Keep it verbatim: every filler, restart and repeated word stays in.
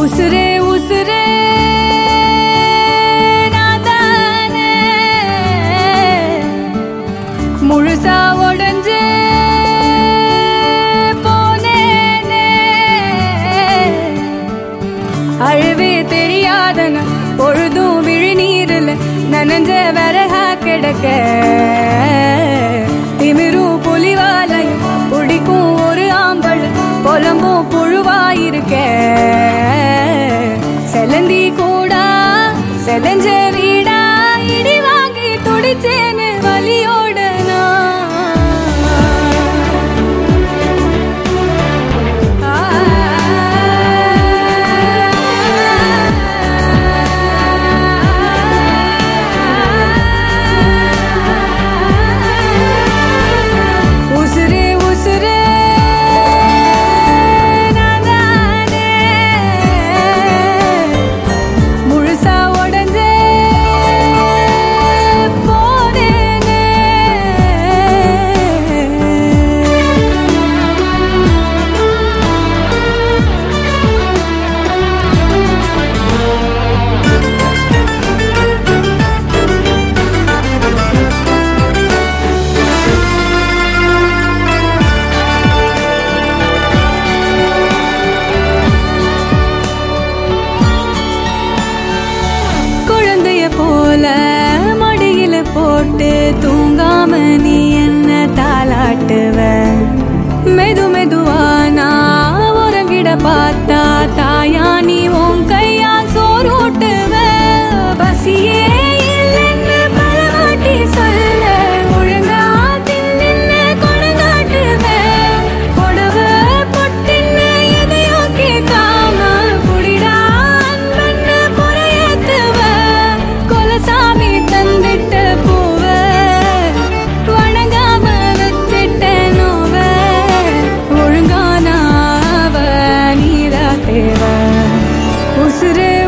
உசுரே உசுரே நாதானே முழுசா உடஞ்சே போனேனே அழுவே தெரியாதன பொழுதும் விழிநீரில் நனஞ்ச வரகா கிடக்க திமிரும் புலிவாலையும் பிடிக்கும் ஒரு ஆம்பல் புலம்பும் புழுவாயிருக்க செலந்தி கூடா செலஞ்ச வீடா இடி வாங்கி துடிச்சேன்னு வலியோட மடியில போட்டு தூங்காம நீ என்ன தாளாட்டுவ மெது மெதுவா நான் உறங்கிட பார்த்தா தாயா நீ உன் கையா சோறுட்டுவ பசியே இல்லைன்னு பலவாட்டி சொல்ல ஒழுங்கா தின்னு கொடங்காட்டுவ கொடவ பொட்டின்னு எதையோ கேட்காம புடிடா அன்பன்னு புறையேத்துவ கொலசாமி தந்திட்ட பூவ வணங்காம வச்சிட்ட நோவ ஒழுங்கானாவ நீரா தேவ உசுரே